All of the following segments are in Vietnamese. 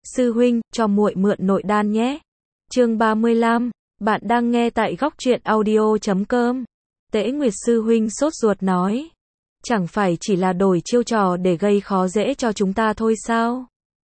Sư huynh, cho muội mượn nội đan nhé. Chương 35, bạn đang nghe tại góc truyện audio.com. Tễ Nguyệt sư huynh sốt ruột nói. Chẳng phải chỉ là đổi chiêu trò để gây khó dễ cho chúng ta thôi sao?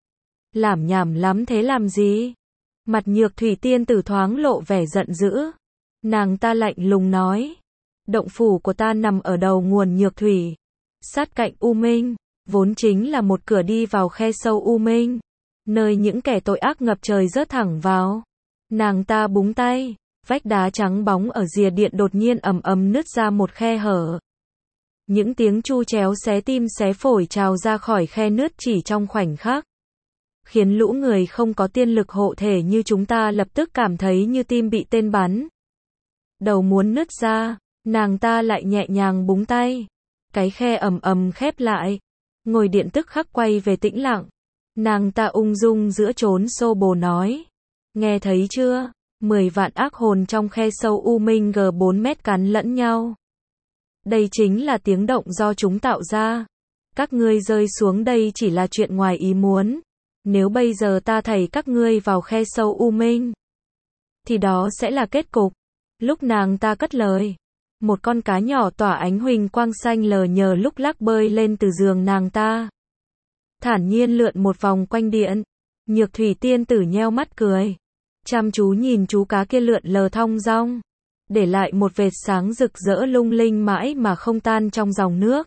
Lảm nhảm lắm thế làm gì? Mặt Nhược Thủy tiên tử thoáng lộ vẻ giận dữ. Nàng ta lạnh lùng nói. Động phủ của ta nằm ở đầu nguồn Nhược Thủy, sát cạnh U Minh, vốn chính là một cửa đi vào khe sâu U Minh, nơi những kẻ tội ác ngập trời rớt thẳng vào. Nàng ta búng tay, vách đá trắng bóng ở rìa điện đột nhiên ầm ầm nứt ra một khe hở. Những tiếng tru chéo xé tim xé phổi trào ra khỏi khe nứt chỉ trong khoảnh khắc, khiến lũ người không có tiên lực hộ thể như chúng ta lập tức cảm thấy như tim bị tên bắn. Đầu muốn nứt ra, nàng ta lại nhẹ nhàng búng tay, cái khe ầm ầm khép lại. Ngôi điện tức khắc quay về tĩnh lặng. Nàng ta ung dung giữa chốn xô bồ nói. Nghe thấy chưa? 10 vạn ác hồn trong khe sâu U Minh G4 mét cắn lẫn nhau. Đây chính là tiếng động do chúng tạo ra. Các ngươi rơi xuống đây chỉ là chuyện ngoài ý muốn. Nếu bây giờ ta thảy các ngươi vào khe sâu U Minh, thì đó sẽ là kết cục. Lúc nàng ta cất lời, một con cá nhỏ tỏa ánh huỳnh quang xanh lờ nhờ lúc lắc bơi lên từ giường nàng ta, thản nhiên lượn một vòng quanh điện. Nhược Thủy tiên tử nheo mắt cười, chăm chú nhìn chú cá kia lượn lờ thong dong, để lại một vệt sáng rực rỡ lung linh mãi mà không tan trong dòng nước.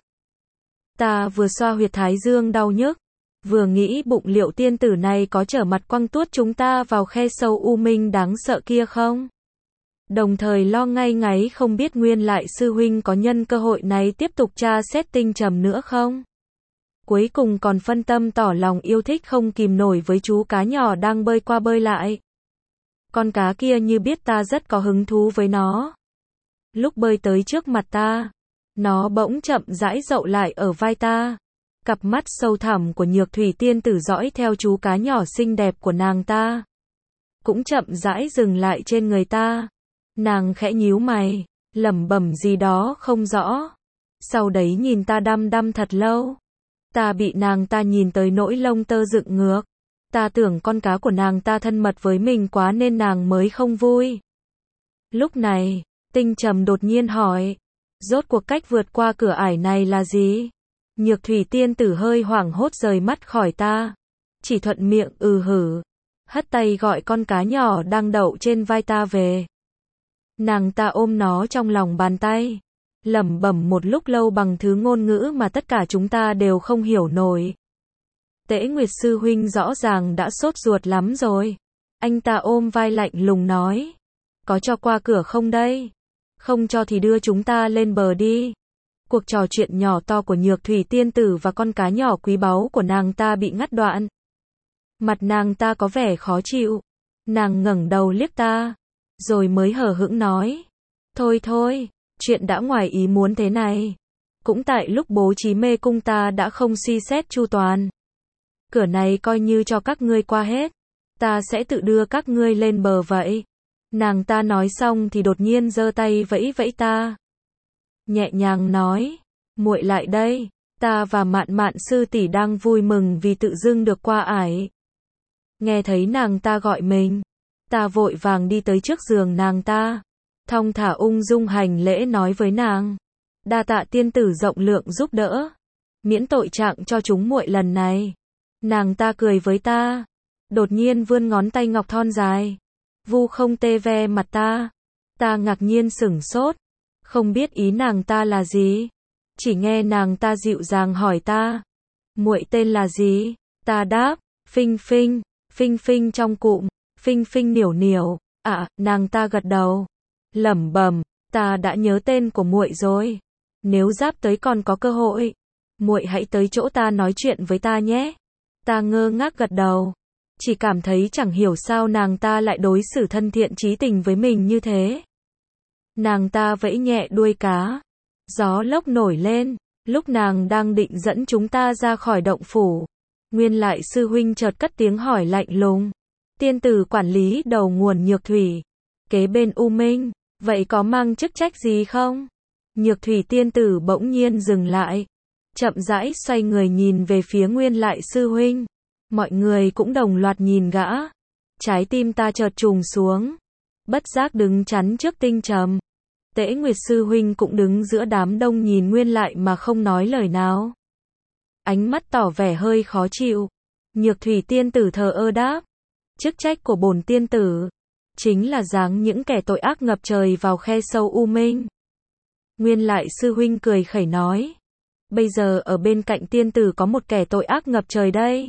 Ta vừa xoa huyệt thái dương đau nhức, vừa nghĩ bụng liệu tiên tử này có trở mặt quăng tuốt chúng ta vào khe sâu U Minh đáng sợ kia không? Đồng thời lo ngay ngáy không biết nguyên lại sư huynh có nhân cơ hội này tiếp tục tra xét tinh trầm nữa không? Cuối cùng còn phân tâm tỏ lòng yêu thích không kìm nổi với chú cá nhỏ đang bơi qua bơi lại. Con cá kia như biết ta rất có hứng thú với nó. Lúc bơi tới trước mặt ta, nó bỗng chậm rãi dậu lại ở vai ta. Cặp mắt sâu thẳm của Nhược Thủy tiên tử dõi theo chú cá nhỏ xinh đẹp của nàng ta, cũng chậm rãi dừng lại trên người ta. Nàng khẽ nhíu mày, lẩm bẩm gì đó không rõ. Sau đấy nhìn ta đăm đăm thật lâu. Ta bị nàng ta nhìn tới nỗi lông tơ dựng ngược. Ta tưởng con cá của nàng ta thân mật với mình quá nên nàng mới không vui. Lúc này, Tinh Trầm đột nhiên hỏi, rốt cuộc cách vượt qua cửa ải này là gì? Nhược Thủy tiên tử hơi hoảng hốt rời mắt khỏi ta, chỉ thuận miệng hử, hất tay gọi con cá nhỏ đang đậu trên vai ta về. Nàng ta ôm nó trong lòng bàn tay, lẩm bẩm một lúc lâu bằng thứ ngôn ngữ mà tất cả chúng ta đều không hiểu nổi. Tễ Nguyệt sư huynh rõ ràng đã sốt ruột lắm rồi. Anh ta ôm vai lạnh lùng nói, có cho qua cửa không đây? Không cho thì đưa chúng ta lên bờ đi. Cuộc trò chuyện nhỏ to của Nhược Thủy tiên tử và con cá nhỏ quý báu của nàng ta bị ngắt đoạn. Mặt nàng ta có vẻ khó chịu. Nàng ngẩng đầu liếc ta, rồi mới hờ hững nói, thôi thôi, chuyện đã ngoài ý muốn thế này. Cũng tại lúc bố trí mê cung ta đã không suy xét chu toàn. Cửa này coi như cho các ngươi qua hết. Ta sẽ tự đưa các ngươi lên bờ vậy. Nàng ta nói xong thì đột nhiên giơ tay vẫy vẫy ta. Nhẹ nhàng nói, muội lại đây. Ta và Mạn Mạn sư tỷ đang vui mừng vì tự dưng được qua ải. Nghe thấy nàng ta gọi mình, ta vội vàng đi tới trước giường nàng ta, thong thả ung dung hành lễ nói với nàng, đa tạ tiên tử rộng lượng giúp đỡ, miễn tội trạng cho chúng muội lần này. Nàng ta cười với ta, đột nhiên vươn ngón tay ngọc thon dài, vu không tê ve mặt ta. Ta ngạc nhiên sửng sốt, không biết ý nàng ta là gì. Chỉ nghe nàng ta dịu dàng hỏi ta, muội tên là gì? Ta đáp, Phinh Phinh. Phinh Phinh trong cụm, Phinh Phinh Niểu Niểu. Nàng ta gật đầu, lẩm bẩm, ta đã nhớ tên của muội rồi. Nếu giáp tới còn có cơ hội, muội hãy tới chỗ ta nói chuyện với ta nhé. Ta ngơ ngác gật đầu, chỉ cảm thấy chẳng hiểu sao nàng ta lại đối xử thân thiện chí tình với mình như thế. Nàng ta vẫy nhẹ đuôi cá, gió lốc nổi lên, lúc nàng đang định dẫn chúng ta ra khỏi động phủ. Nguyên lại sư huynh chợt cất tiếng hỏi lạnh lùng, tiên tử quản lý đầu nguồn Nhược Thủy, kế bên U Minh, vậy có mang chức trách gì không? Nhược Thủy tiên tử bỗng nhiên dừng lại, chậm rãi xoay người nhìn về phía Nguyên lại sư huynh. Mọi người cũng đồng loạt nhìn gã. Trái tim ta chợt trùng xuống. Bất giác đứng chắn trước Tinh Trầm. Tễ Nguyệt sư huynh cũng đứng giữa đám đông nhìn Nguyên lại mà không nói lời nào. Ánh mắt tỏ vẻ hơi khó chịu. Nhược thủy tiên tử thờ ơ đáp. Chức trách của bổn tiên tử chính là giáng những kẻ tội ác ngập trời vào khe sâu u minh. Nguyên lại sư huynh cười khẩy nói. Bây giờ ở bên cạnh tiên tử có một kẻ tội ác ngập trời đây.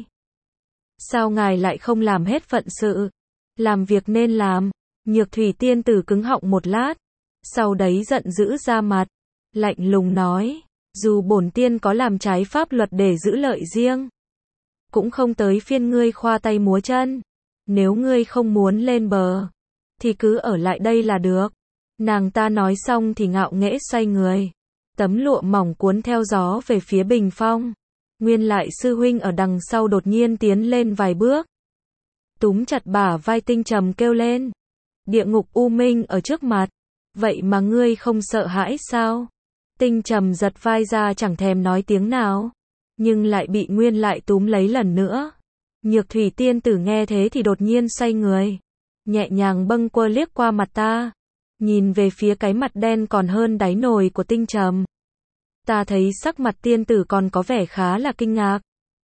Sao ngài lại không làm hết phận sự? Làm việc nên làm. Nhược thủy tiên tử cứng họng một lát. Sau đấy giận dữ ra mặt. Lạnh lùng nói. Dù bổn tiên có làm trái pháp luật để giữ lợi riêng, cũng không tới phiên ngươi khoa tay múa chân. Nếu ngươi không muốn lên bờ, thì cứ ở lại đây là được. Nàng ta nói xong thì ngạo nghễ xoay người. Tấm lụa mỏng cuốn theo gió về phía bình phong. Nguyên lại sư huynh ở đằng sau đột nhiên tiến lên vài bước. Túm chặt bả vai Tinh Trầm kêu lên. Địa ngục u minh ở trước mặt. Vậy mà ngươi không sợ hãi sao? Tinh Trầm giật vai ra chẳng thèm nói tiếng nào. Nhưng lại bị Nguyên lại túm lấy lần nữa. Nhược thủy tiên tử nghe thế thì đột nhiên xoay người. Nhẹ nhàng bâng quơ liếc qua mặt ta. Nhìn về phía cái mặt đen còn hơn đáy nồi của Tinh Trầm. Ta thấy sắc mặt tiên tử còn có vẻ khá là kinh ngạc.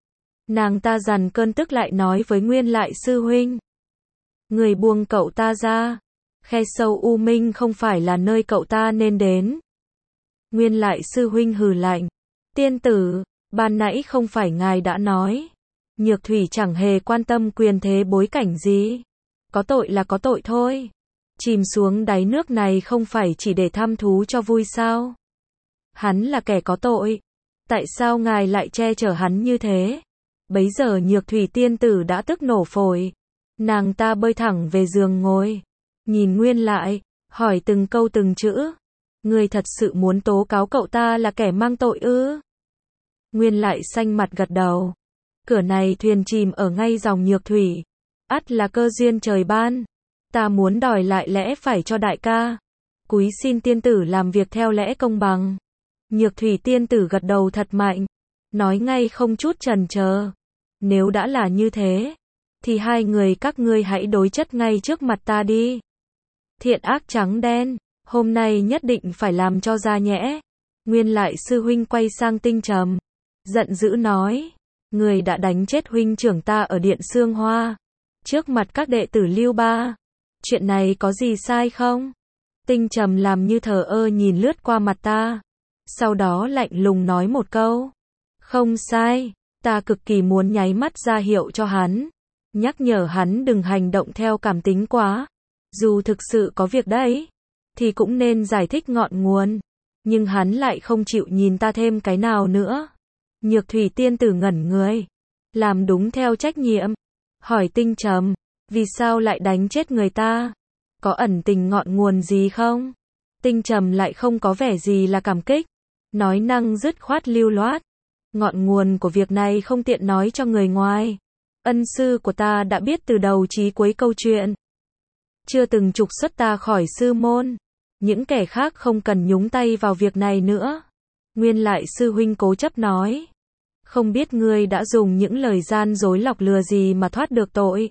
Nàng ta dằn cơn tức lại nói với Nguyên lại sư huynh. Người buông cậu ta ra. Khe sâu u minh không phải là nơi cậu ta nên đến. Nguyên lại sư huynh hừ lạnh. Tiên tử, ban nãy không phải ngài đã nói. Nhược thủy chẳng hề quan tâm quyền thế bối cảnh gì. Có tội là có tội thôi. Chìm xuống đáy nước này không phải chỉ để thăm thú cho vui sao? Hắn là kẻ có tội. Tại sao ngài lại che chở hắn như thế? Bấy giờ nhược thủy tiên tử đã tức nổ phổi. Nàng ta bơi thẳng về giường ngồi. Nhìn Nguyên lại, hỏi từng câu từng chữ. Ngươi thật sự muốn tố cáo cậu ta là kẻ mang tội ư? Nguyên lại xanh mặt gật đầu. Cửa này thuyền chìm ở ngay dòng nhược thủy. Ắt là cơ duyên trời ban. Ta muốn đòi lại lẽ phải cho đại ca. Cúi xin tiên tử làm việc theo lẽ công bằng. Nhược thủy tiên tử gật đầu thật mạnh. Nói ngay không chút chần chờ. Nếu đã là như thế, thì hai người các ngươi hãy đối chất ngay trước mặt ta đi. Thiện ác trắng đen, hôm nay nhất định phải làm cho ra nhẽ. Nguyên lại sư huynh quay sang Tinh Trầm. Giận dữ nói. Người đã đánh chết huynh trưởng ta ở Điện Sương Hoa. Trước mặt các đệ tử Lưu Ba. Chuyện này có gì sai không? Tinh Trầm làm như thờ ơ nhìn lướt qua mặt ta. Sau đó lạnh lùng nói một câu. Không sai, ta cực kỳ muốn nháy mắt ra hiệu cho hắn. Nhắc nhở hắn đừng hành động theo cảm tính quá. Dù thực sự có việc đấy, thì cũng nên giải thích ngọn nguồn. Nhưng hắn lại không chịu nhìn ta thêm cái nào nữa. Nhược thủy tiên tử ngẩn người. Làm đúng theo trách nhiệm. Hỏi Tinh Trầm. Vì sao lại đánh chết người ta? Có ẩn tình ngọn nguồn gì không? Tinh Trầm lại không có vẻ gì là cảm kích. Nói năng dứt khoát lưu loát. Ngọn nguồn của việc này không tiện nói cho người ngoài. Ân sư của ta đã biết từ đầu chí cuối câu chuyện. Chưa từng trục xuất ta khỏi sư môn. Những kẻ khác không cần nhúng tay vào việc này nữa. Nguyên lại sư huynh cố chấp nói. Không biết ngươi đã dùng những lời gian dối lọc lừa gì mà thoát được tội.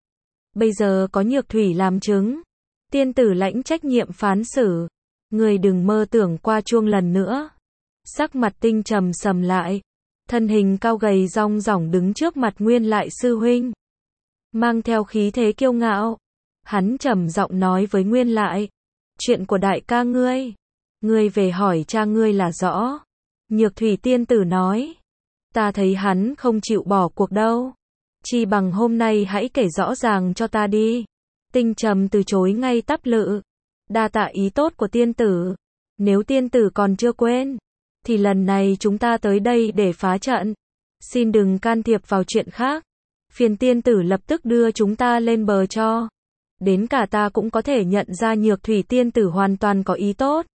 Bây giờ có nhược thủy làm chứng. Tiên tử lãnh trách nhiệm phán xử. Ngươi đừng mơ tưởng qua chuông lần nữa. Sắc mặt Tinh Trầm sầm lại. Thân hình cao gầy rong rỏng đứng trước mặt Nguyên lại sư huynh. Mang theo khí thế kiêu ngạo. Hắn trầm giọng nói với Nguyên lại. Chuyện của đại ca ngươi. Ngươi về hỏi cha ngươi là rõ. Nhược thủy tiên tử nói. Ta thấy hắn không chịu bỏ cuộc đâu. Chi bằng hôm nay hãy kể rõ ràng cho ta đi. Tinh Trầm từ chối ngay tắp lự. Đa tạ ý tốt của tiên tử. Nếu tiên tử còn chưa quên, thì lần này chúng ta tới đây để phá trận. Xin đừng can thiệp vào chuyện khác. Phiền tiên tử lập tức đưa chúng ta lên bờ cho. Đến cả ta cũng có thể nhận ra nhược thủy tiên tử hoàn toàn có ý tốt.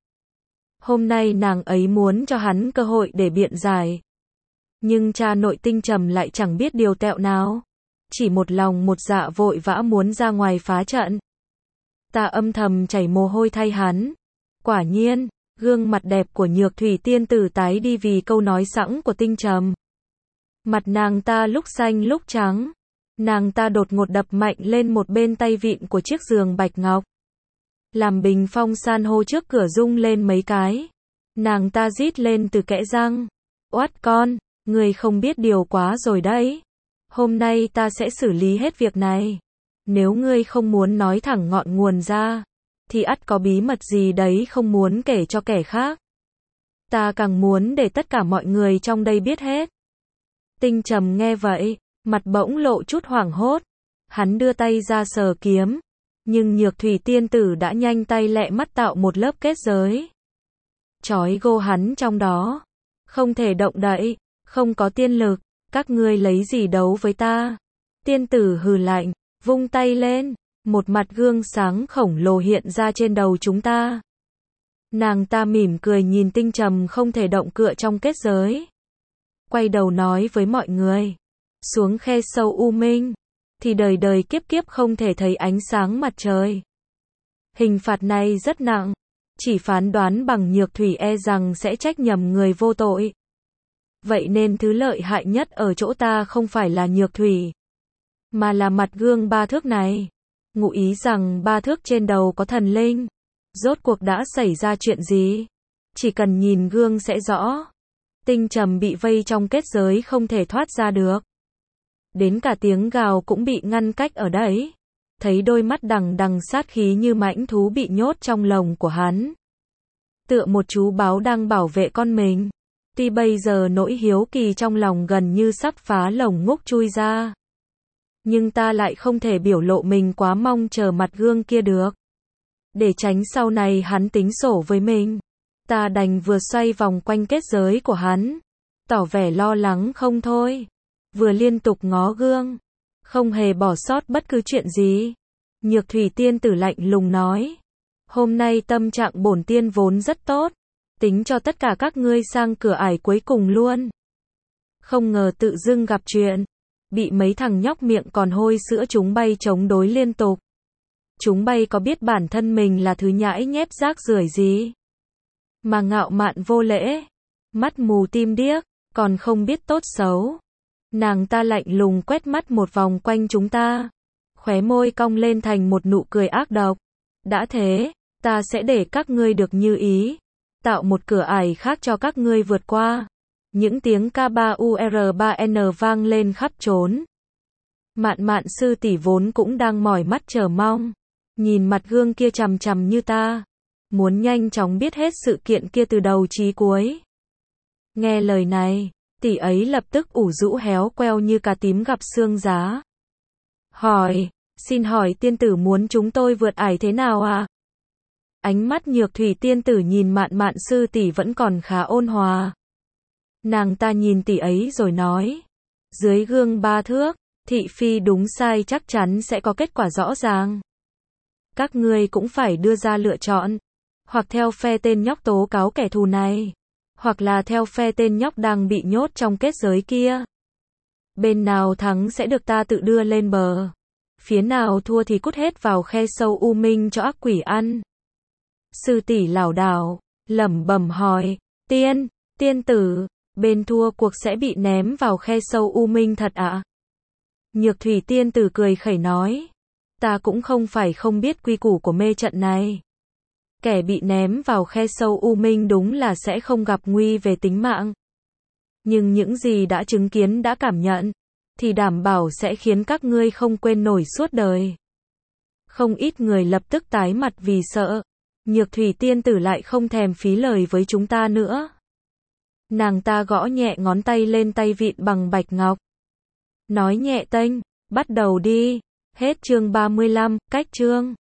Hôm nay nàng ấy muốn cho hắn cơ hội để biện giải. Nhưng cha nội Tinh Trầm lại chẳng biết điều tẹo nào. Chỉ một lòng một dạ vội vã muốn ra ngoài phá trận. Ta âm thầm chảy mồ hôi thay hắn. Quả nhiên, gương mặt đẹp của nhược thủy tiên tử tái đi vì câu nói sẵn của Tinh Trầm. Mặt nàng ta lúc xanh lúc trắng. Nàng ta đột ngột đập mạnh lên một bên tay vịn của chiếc giường bạch ngọc. Làm bình phong san hô trước cửa rung lên mấy cái. Nàng ta rít lên từ kẽ răng. Oát con, người không biết điều quá rồi đấy. Hôm nay ta sẽ xử lý hết việc này. Nếu ngươi không muốn nói thẳng ngọn nguồn ra, thì ắt có bí mật gì đấy không muốn kể cho kẻ khác. Ta càng muốn để tất cả mọi người trong đây biết hết. Tinh Trầm nghe vậy, mặt bỗng lộ chút hoảng hốt. Hắn đưa tay ra sờ kiếm, nhưng Nhược Thủy tiên tử đã nhanh tay lẹ mắt tạo một lớp kết giới. Trói gô hắn trong đó. Không thể động đậy, không có tiên lực, các ngươi lấy gì đấu với ta? Tiên tử hừ lạnh, vung tay lên, một mặt gương sáng khổng lồ hiện ra trên đầu chúng ta. Nàng ta mỉm cười nhìn Tinh Trầm không thể động cựa trong kết giới. Quay đầu nói với mọi người, xuống khe sâu u minh, thì đời đời kiếp kiếp không thể thấy ánh sáng mặt trời. Hình phạt này rất nặng, chỉ phán đoán bằng Nhược Thủy e rằng sẽ trách nhầm người vô tội. Vậy nên thứ lợi hại nhất ở chỗ ta không phải là Nhược Thủy, mà là mặt gương 3 thước này. Ngụ ý rằng 3 thước trên đầu có thần linh. Rốt cuộc đã xảy ra chuyện gì? Chỉ cần nhìn gương sẽ rõ. Tinh Trầm bị vây trong kết giới không thể thoát ra được. Đến cả tiếng gào cũng bị ngăn cách ở đấy. Thấy đôi mắt đằng đằng sát khí như mãnh thú bị nhốt trong lồng của hắn. Tựa một chú báo đang bảo vệ con mình. Tuy bây giờ nỗi hiếu kỳ trong lòng gần như sắp phá lồng ngúc chui ra. Nhưng ta lại không thể biểu lộ mình quá mong chờ mặt gương kia được. Để tránh sau này hắn tính sổ với mình. Ta đành vừa xoay vòng quanh kết giới của hắn. Tỏ vẻ lo lắng không thôi. Vừa liên tục ngó gương. Không hề bỏ sót bất cứ chuyện gì. Nhược Thủy tiên tử lạnh lùng nói. Hôm nay tâm trạng bổn tiên vốn rất tốt. Tính cho tất cả các ngươi sang cửa ải cuối cùng luôn. Không ngờ tự dưng gặp chuyện. Bị mấy thằng nhóc miệng còn hôi sữa chúng bay chống đối liên tục. Chúng bay có biết bản thân mình là thứ nhãi nhép rác rưởi gì. Mà ngạo mạn vô lễ. Mắt mù tim điếc, còn không biết tốt xấu. Nàng ta lạnh lùng quét mắt một vòng quanh chúng ta. Khóe môi cong lên thành một nụ cười ác độc. Đã thế, ta sẽ để các ngươi được như ý. Tạo một cửa ải khác cho các ngươi vượt qua. Những tiếng K3UR3N vang lên khắp trốn. Mạn Mạn sư tỷ vốn cũng đang mỏi mắt chờ mong. Nhìn mặt gương kia chằm chằm như ta. Muốn nhanh chóng biết hết sự kiện kia từ đầu chí cuối. Nghe lời này, tỷ ấy lập tức ủ rũ héo queo như cá tím gặp xương giá. Hỏi, xin hỏi tiên tử muốn chúng tôi vượt ải thế nào ạ? Ánh mắt Nhược Thủy tiên tử nhìn Mạn Mạn sư tỷ vẫn còn khá ôn hòa. Nàng ta nhìn tỷ ấy rồi nói. Dưới gương 3 thước, thị phi đúng sai chắc chắn sẽ có kết quả rõ ràng. Các ngươi cũng phải đưa ra lựa chọn. Hoặc theo phe tên nhóc tố cáo kẻ thù này. Hoặc là theo phe tên nhóc đang bị nhốt trong kết giới kia. Bên nào thắng sẽ được ta tự đưa lên bờ. Phía nào thua thì cút hết vào khe sâu u minh cho ác quỷ ăn. Sư tỷ lảo đảo, lẩm bẩm hỏi. Tiên tử, bên thua cuộc sẽ bị ném vào khe sâu u minh thật ạ? Nhược Thủy tiên tử cười khẩy nói. Ta cũng không phải không biết quy củ của mê trận này. Kẻ bị ném vào khe sâu u minh đúng là sẽ không gặp nguy về tính mạng. Nhưng những gì đã chứng kiến đã cảm nhận, thì đảm bảo sẽ khiến các ngươi không quên nổi suốt đời. Không ít người lập tức tái mặt vì sợ. Nhược Thủy tiên tử lại không thèm phí lời với chúng ta nữa. Nàng ta gõ nhẹ ngón tay lên tay vịn bằng bạch ngọc. Nói nhẹ tênh, bắt đầu đi. Hết chương 35, cách chương.